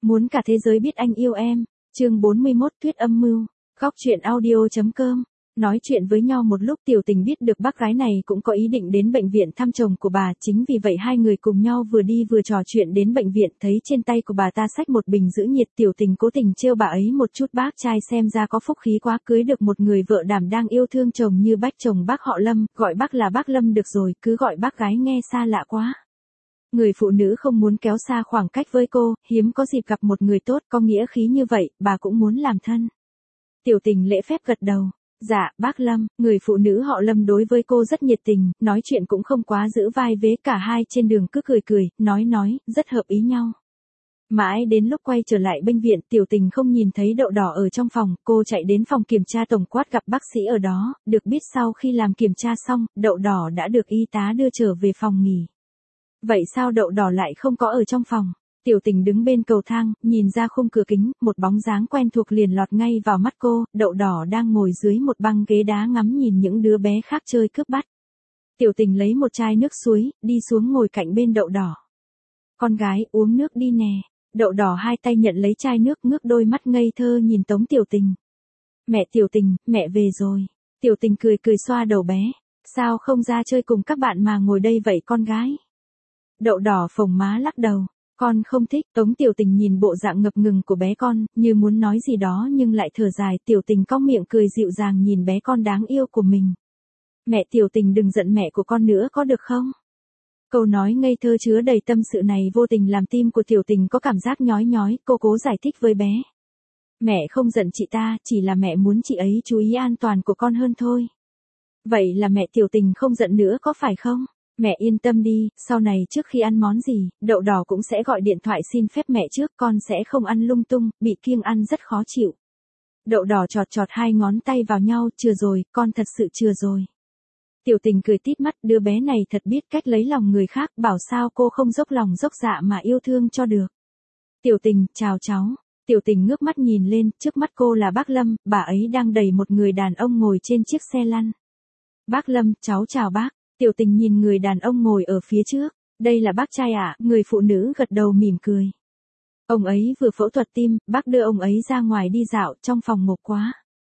Muốn cả thế giới biết anh yêu em. Chương 41 Tuyết âm mưu. Góc truyện audio.com. Nói chuyện với nhau một lúc Tiểu Tình biết được bác gái này cũng có ý định đến bệnh viện thăm chồng của bà, chính vì vậy hai người cùng nhau vừa đi vừa trò chuyện đến bệnh viện, thấy trên tay của bà ta xách một bình giữ nhiệt. Tiểu Tình cố tình trêu bà ấy một chút, bác trai xem ra có phúc khí quá, cưới được một người vợ đảm đang yêu thương chồng như bác. Chồng bác họ Lâm, gọi bác là bác Lâm được rồi, cứ gọi bác gái nghe xa lạ quá. Người phụ nữ không muốn kéo xa khoảng cách với cô, hiếm có dịp gặp một người tốt, có nghĩa khí như vậy, bà cũng muốn làm thân. Tiểu Tình lễ phép gật đầu. Dạ, bác Lâm. Người phụ nữ họ Lâm đối với cô rất nhiệt tình, nói chuyện cũng không quá giữ vai vế, cả hai trên đường cứ cười cười, nói, rất hợp ý nhau. Mãi đến lúc quay trở lại bệnh viện, Tiểu Tình không nhìn thấy Đậu Đỏ ở trong phòng, cô chạy đến phòng kiểm tra tổng quát gặp bác sĩ ở đó, được biết sau khi làm kiểm tra xong, Đậu Đỏ đã được y tá đưa trở về phòng nghỉ. Vậy sao Đậu Đỏ lại không có ở trong phòng? Tiểu Tình đứng bên cầu thang, nhìn ra khung cửa kính, một bóng dáng quen thuộc liền lọt ngay vào mắt cô. Đậu Đỏ đang ngồi dưới một băng ghế đá ngắm nhìn những đứa bé khác chơi cướp bắt. Tiểu Tình lấy một chai nước suối, đi xuống ngồi cạnh bên Đậu Đỏ. Con gái, uống nước đi nè. Đậu Đỏ hai tay nhận lấy chai nước, ngước đôi mắt ngây thơ nhìn Tống Tiểu Tình. Mẹ Tiểu Tình, mẹ về rồi. Tiểu Tình cười cười xoa đầu bé. Sao không ra chơi cùng các bạn mà ngồi đây vậy con gái? Đậu Đỏ phồng má lắc đầu. Con không thích. Tống Tiểu Tình nhìn bộ dạng ngập ngừng của bé con, như muốn nói gì đó nhưng lại thở dài. Tiểu Tình cong miệng cười dịu dàng nhìn bé con đáng yêu của mình. Mẹ Tiểu Tình đừng giận mẹ của con nữa có được không? Câu nói ngây thơ chứa đầy tâm sự này vô tình làm tim của Tiểu Tình có cảm giác nhói nhói, cô cố giải thích với bé. Mẹ không giận chị ta, chỉ là mẹ muốn chị ấy chú ý an toàn của con hơn thôi. Vậy là mẹ Tiểu Tình không giận nữa có phải không? Mẹ yên tâm đi, sau này trước khi ăn món gì, Đậu Đỏ cũng sẽ gọi điện thoại xin phép mẹ trước, con sẽ không ăn lung tung, bị kiêng ăn rất khó chịu. Đậu Đỏ chọt hai ngón tay vào nhau, chừa rồi, con thật sự chừa rồi. Tiểu Tình cười tít mắt, đứa bé này thật biết cách lấy lòng người khác, bảo sao cô không dốc lòng dốc dạ mà yêu thương cho được. Tiểu Tình, chào cháu. Tiểu Tình ngước mắt nhìn lên, trước mắt cô là bác Lâm, bà ấy đang đẩy một người đàn ông ngồi trên chiếc xe lăn. Bác Lâm, cháu chào bác. Tiểu Tình nhìn người đàn ông ngồi ở phía trước. Đây là bác trai ạ, người phụ nữ gật đầu mỉm cười. Ông ấy vừa phẫu thuật tim, bác đưa ông ấy ra ngoài đi dạo, trong phòng ngộp quá.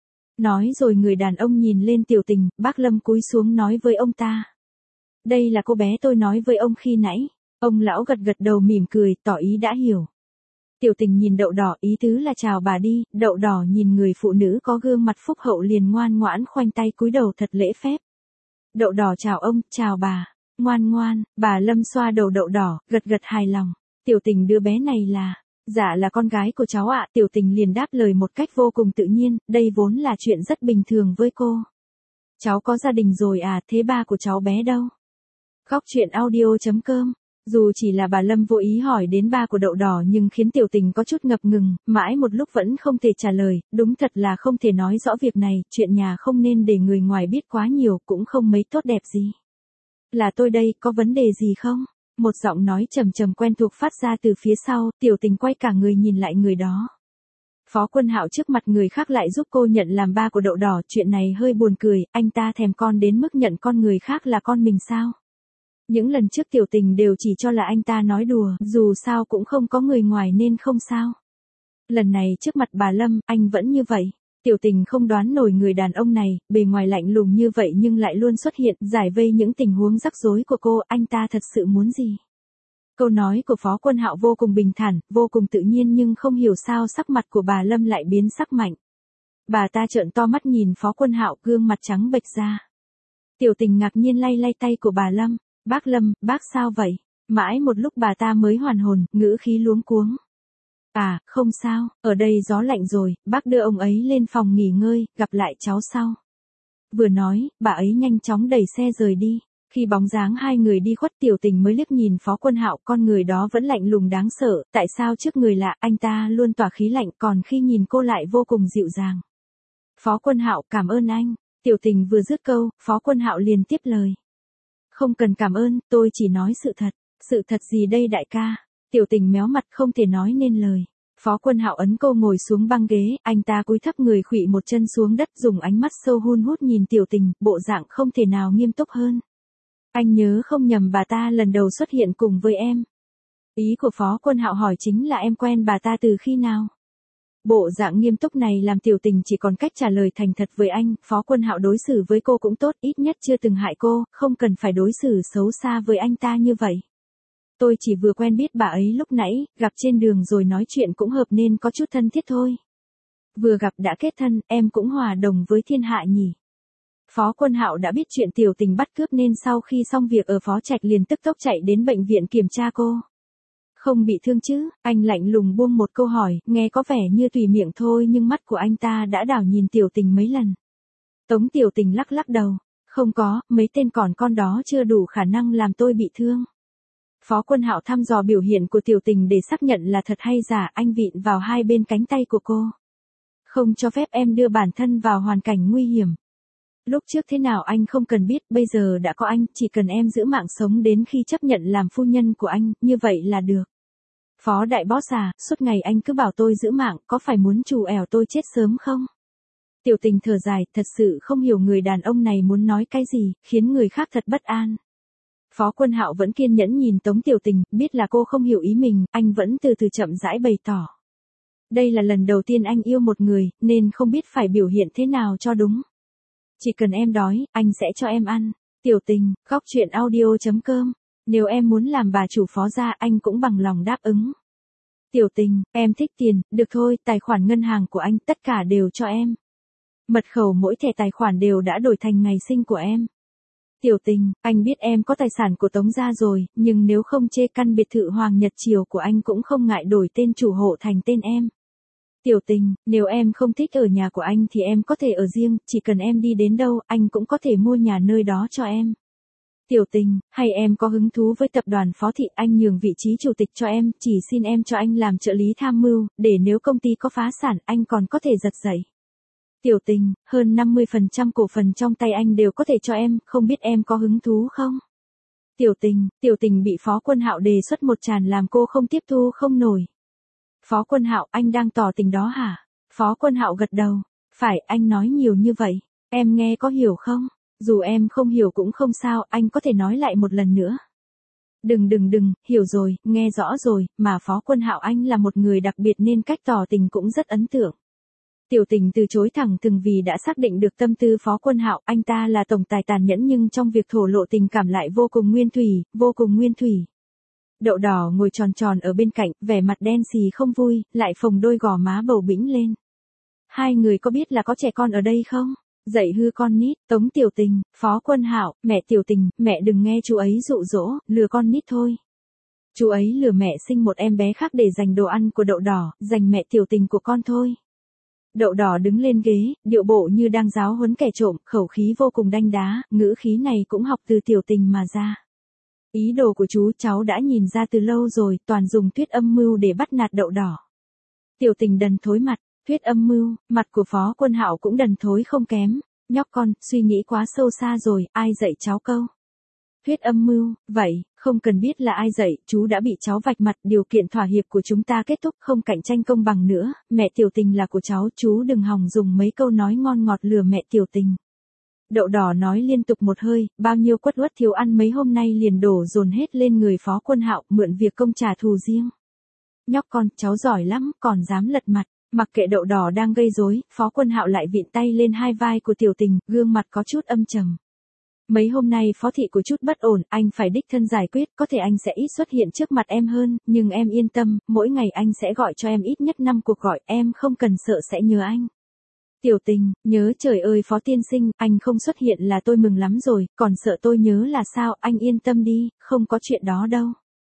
Nói rồi người đàn ông nhìn lên Tiểu Tình, bác Lâm cúi xuống nói với ông ta. Đây là cô bé tôi nói với ông khi nãy. Ông lão gật đầu mỉm cười, tỏ ý đã hiểu. Tiểu Tình nhìn Đậu Đỏ, ý tứ là chào bà đi. Đậu Đỏ nhìn người phụ nữ có gương mặt phúc hậu liền ngoan ngoãn khoanh tay cúi đầu thật lễ phép. Đậu Đỏ chào ông, chào bà. Ngoan, bà Lâm xoa đầu Đậu Đỏ, gật hài lòng. Tiểu Tình đứa bé này là, dạ là con gái của cháu ạ. Tiểu Tình liền đáp lời một cách vô cùng tự nhiên, đây vốn là chuyện rất bình thường với cô. Cháu có gia đình rồi à, thế ba của cháu bé đâu? Góc truyện audio.com. Dù chỉ là bà Lâm vô ý hỏi đến ba của Đậu Đỏ nhưng khiến Tiểu Tình có chút ngập ngừng, mãi một lúc vẫn không thể trả lời, đúng thật là không thể nói rõ việc này, chuyện nhà không nên để người ngoài biết quá nhiều, cũng không mấy tốt đẹp gì. Là tôi đây, có vấn đề gì không? Một giọng nói trầm quen thuộc phát ra từ phía sau, Tiểu Tình quay cả người nhìn lại người đó. Phó Quân Hạo trước mặt người khác lại giúp cô nhận làm ba của Đậu Đỏ, chuyện này hơi buồn cười, anh ta thèm con đến mức nhận con người khác là con mình sao? Những lần trước Tiểu Tình đều chỉ cho là anh ta nói đùa, dù sao cũng không có người ngoài nên không sao. Lần này trước mặt bà Lâm, anh vẫn như vậy. Tiểu Tình không đoán nổi người đàn ông này, bề ngoài lạnh lùng như vậy nhưng lại luôn xuất hiện, giải vây những tình huống rắc rối của cô, anh ta thật sự muốn gì? Câu nói của Phó Quân Hạo vô cùng bình thản, vô cùng tự nhiên nhưng không hiểu sao sắc mặt của bà Lâm lại biến sắc mạnh. Bà ta trợn to mắt nhìn Phó Quân Hạo, gương mặt trắng bệch ra. Tiểu Tình ngạc nhiên lay tay của bà Lâm. Bác Lâm, bác sao vậy? Mãi một lúc bà ta mới hoàn hồn, ngữ khí luống cuống. À, không sao, ở đây gió lạnh rồi, bác đưa ông ấy lên phòng nghỉ ngơi, gặp lại cháu sau. Vừa nói, bà ấy nhanh chóng đẩy xe rời đi. Khi bóng dáng hai người đi khuất, Tiểu Tình mới liếc nhìn Phó Quân Hạo, con người đó vẫn lạnh lùng đáng sợ, tại sao trước người lạ anh ta luôn tỏa khí lạnh còn khi nhìn cô lại vô cùng dịu dàng. Phó Quân Hạo, cảm ơn anh. Tiểu Tình vừa dứt câu, Phó Quân Hạo liền tiếp lời. Không cần cảm ơn, tôi chỉ nói sự thật. Sự thật gì đây đại ca? Tiểu Tình méo mặt không thể nói nên lời. Phó Quân Hạo ấn cô ngồi xuống băng ghế, anh ta cúi thấp người khuỵu một chân xuống đất, dùng ánh mắt sâu hun hút nhìn Tiểu Tình, bộ dạng không thể nào nghiêm túc hơn. Anh nhớ không nhầm bà ta lần đầu xuất hiện cùng với em. Ý của Phó Quân Hạo hỏi chính là em quen bà ta từ khi nào? Bộ dạng nghiêm túc này làm Tiểu Tình chỉ còn cách trả lời thành thật với anh, Phó Quân Hạo đối xử với cô cũng tốt, ít nhất chưa từng hại cô, không cần phải đối xử xấu xa với anh ta như vậy. Tôi chỉ vừa quen biết bà ấy lúc nãy, gặp trên đường rồi nói chuyện cũng hợp nên có chút thân thiết thôi. Vừa gặp đã kết thân, em cũng hòa đồng với thiên hạ nhỉ. Phó Quân Hạo đã biết chuyện Tiểu Tình bắt cướp nên sau khi xong việc ở Phó Trạch liền tức tốc chạy đến bệnh viện kiểm tra cô. Không bị thương chứ, anh lạnh lùng buông một câu hỏi, nghe có vẻ như tùy miệng thôi nhưng mắt của anh ta đã đảo nhìn Tiểu Tình mấy lần. Tống Tiểu Tình lắc lắc đầu, không có, mấy tên còn con đó chưa đủ khả năng làm tôi bị thương. Phó Quân Hạo thăm dò biểu hiện của Tiểu Tình để xác nhận là thật hay giả, anh vịn vào hai bên cánh tay của cô. Không cho phép em đưa bản thân vào hoàn cảnh nguy hiểm. Lúc trước thế nào anh không cần biết, bây giờ đã có anh, chỉ cần em giữ mạng sống đến khi chấp nhận làm phu nhân của anh, như vậy là được. Phó đại boss à, suốt ngày anh cứ bảo tôi giữ mạng, có phải muốn trù ẻo tôi chết sớm không? Tiểu Tình thở dài, thật sự không hiểu người đàn ông này muốn nói cái gì, khiến người khác thật bất an. Phó Quân Hạo vẫn kiên nhẫn nhìn Tống Tiểu Tình, biết là cô không hiểu ý mình, anh vẫn từ từ chậm rãi bày tỏ. Đây là lần đầu tiên anh yêu một người, nên không biết phải biểu hiện thế nào cho đúng. Chỉ cần em đói, anh sẽ cho em ăn. Tiểu Tình, góc truyện audio.com. Nếu em muốn làm bà chủ Phó gia, anh cũng bằng lòng đáp ứng. Tiểu Tình, em thích tiền, được thôi, tài khoản ngân hàng của anh, tất cả đều cho em. Mật khẩu mỗi thẻ tài khoản đều đã đổi thành ngày sinh của em. Tiểu Tình, anh biết em có tài sản của Tống gia rồi, nhưng nếu không chê căn biệt thự Hoàng Nhật Triều của anh cũng không ngại đổi tên chủ hộ thành tên em. Tiểu Tình, nếu em không thích ở nhà của anh thì em có thể ở riêng, chỉ cần em đi đến đâu, anh cũng có thể mua nhà nơi đó cho em. Tiểu Tình, hay em có hứng thú với tập đoàn Phó Thị, anh nhường vị trí chủ tịch cho em, chỉ xin em cho anh làm trợ lý tham mưu, để nếu công ty có phá sản, anh còn có thể giật dậy. Tiểu Tình, hơn 50% cổ phần trong tay anh đều có thể cho em, không biết em có hứng thú không? Tiểu Tình bị Phó Quân Hạo đề xuất một tràn làm cô không tiếp thu không nổi. Phó Quân Hạo, anh đang tỏ tình đó hả? Phó Quân Hạo gật đầu. Phải, anh nói nhiều như vậy. Em nghe có hiểu không? Dù em không hiểu cũng không sao, anh có thể nói lại một lần nữa. Đừng, hiểu rồi, nghe rõ rồi, mà Phó Quân Hạo anh là một người đặc biệt nên cách tỏ tình cũng rất ấn tượng. Tiểu Tình từ chối thẳng thừng vì đã xác định được tâm tư Phó Quân Hạo, anh ta là tổng tài tàn nhẫn nhưng trong việc thổ lộ tình cảm lại vô cùng nguyên thủy. Đậu đỏ ngồi tròn tròn ở bên cạnh, vẻ mặt đen xì không vui, lại phồng đôi gò má bầu bĩnh lên. Hai người có biết là có trẻ con ở đây không? Dạy hư con nít, Tống Tiểu Tình, Phó Quân Hạo, mẹ Tiểu Tình, mẹ đừng nghe chú ấy dụ dỗ, lừa con nít thôi. Chú ấy lừa mẹ sinh một em bé khác để giành đồ ăn của đậu đỏ, giành mẹ Tiểu Tình của con thôi. Đậu đỏ đứng lên ghế, điệu bộ như đang giáo huấn kẻ trộm, khẩu khí vô cùng đanh đá, ngữ khí này cũng học từ Tiểu Tình mà ra. Ý đồ của chú cháu đã nhìn ra từ lâu rồi, toàn dùng thuyết âm mưu để bắt nạt đậu đỏ. Tiểu Tình đần thối mặt, thuyết âm mưu, mặt của Phó Quân Hạo cũng đần thối không kém. Nhóc con, suy nghĩ quá sâu xa rồi, ai dạy cháu câu? Thuyết âm mưu, vậy, không cần biết là ai dạy, chú đã bị cháu vạch mặt, điều kiện thỏa hiệp của chúng ta kết thúc, không cạnh tranh công bằng nữa, mẹ Tiểu Tình là của cháu, chú đừng hòng dùng mấy câu nói ngon ngọt lừa mẹ Tiểu Tình. Đậu đỏ nói liên tục một hơi, bao nhiêu quất uất thiếu ăn mấy hôm nay liền đổ dồn hết lên người Phó Quân Hạo, mượn việc công trả thù riêng. Nhóc con, cháu giỏi lắm, còn dám lật mặt. Mặc kệ đậu đỏ đang gây rối, Phó Quân Hạo lại vịn tay lên hai vai của Tiểu Tình, gương mặt có chút âm trầm. Mấy hôm nay Phó Thị có chút bất ổn, anh phải đích thân giải quyết, có thể anh sẽ ít xuất hiện trước mặt em hơn, nhưng em yên tâm, mỗi ngày anh sẽ gọi cho em ít nhất 5 cuộc gọi, em không cần sợ sẽ nhớ anh. Tiểu Tình, nhớ trời ơi Phó tiên sinh, anh không xuất hiện là tôi mừng lắm rồi, còn sợ tôi nhớ là sao, anh yên tâm đi, không có chuyện đó đâu.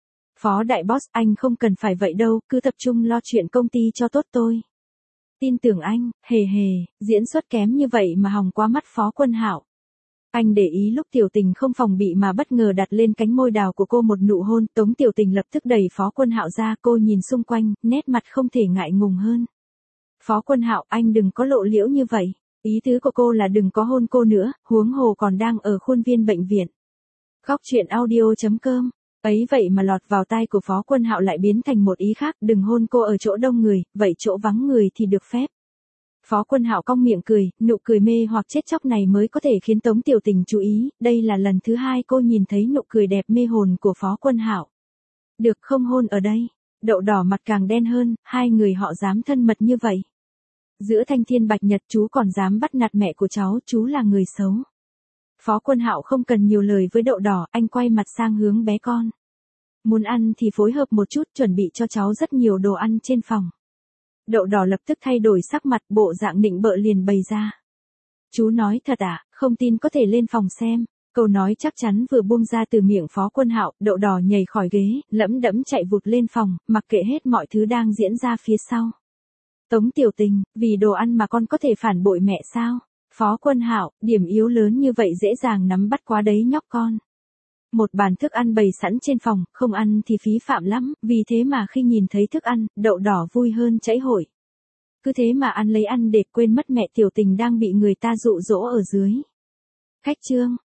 Phó đại boss, anh không cần phải vậy đâu, cứ tập trung lo chuyện công ty cho tốt tôi. Tin tưởng anh, hề, diễn xuất kém như vậy mà hòng qua mắt Phó Quân Hạo. Anh để ý lúc Tiểu Tình không phòng bị mà bất ngờ đặt lên cánh môi đào của cô một nụ hôn, Tống Tiểu Tình lập tức đẩy Phó Quân Hạo ra, cô nhìn xung quanh, nét mặt không thể ngại ngùng hơn. Phó Quân Hạo, anh đừng có lộ liễu như vậy, ý tứ của cô là đừng có hôn cô nữa, huống hồ còn đang ở khuôn viên bệnh viện. Góc truyện audio.com. Ấy vậy mà lọt vào tai của Phó Quân Hạo lại biến thành một ý khác, đừng hôn cô ở chỗ đông người, vậy chỗ vắng người thì được phép. Phó Quân Hạo cong miệng cười, nụ cười mê hoặc chết chóc này mới có thể khiến Tống Tiểu Tình chú ý, đây là lần thứ hai cô nhìn thấy nụ cười đẹp mê hồn của Phó Quân Hạo. Được không hôn ở đây. Đậu đỏ mặt càng đen hơn, hai người họ dám thân mật như vậy. Giữa thanh thiên bạch nhật chú còn dám bắt nạt mẹ của cháu, chú là người xấu. Phó Quân Hạo không cần nhiều lời với đậu đỏ, anh quay mặt sang hướng bé con. Muốn ăn thì phối hợp một chút, chuẩn bị cho cháu rất nhiều đồ ăn trên phòng. Đậu đỏ lập tức thay đổi sắc mặt, bộ dạng nịnh bợ liền bày ra. Chú nói thật à, không tin có thể lên phòng xem. Câu nói chắc chắn vừa buông ra từ miệng Phó Quân Hạo, đậu đỏ nhảy khỏi ghế, lẫm đẫm chạy vụt lên phòng, mặc kệ hết mọi thứ đang diễn ra phía sau. Tống Tiểu Tình, vì đồ ăn mà con có thể phản bội mẹ sao? Phó Quân Hạo, điểm yếu lớn như vậy dễ dàng nắm bắt quá đấy nhóc con. Một bàn thức ăn bày sẵn trên phòng, không ăn thì phí phạm lắm, vì thế mà khi nhìn thấy thức ăn, đậu đỏ vui hơn chảy hội. Cứ thế mà ăn lấy ăn để quên mất mẹ Tiểu Tình đang bị người ta dụ dỗ ở dưới. Khách trương,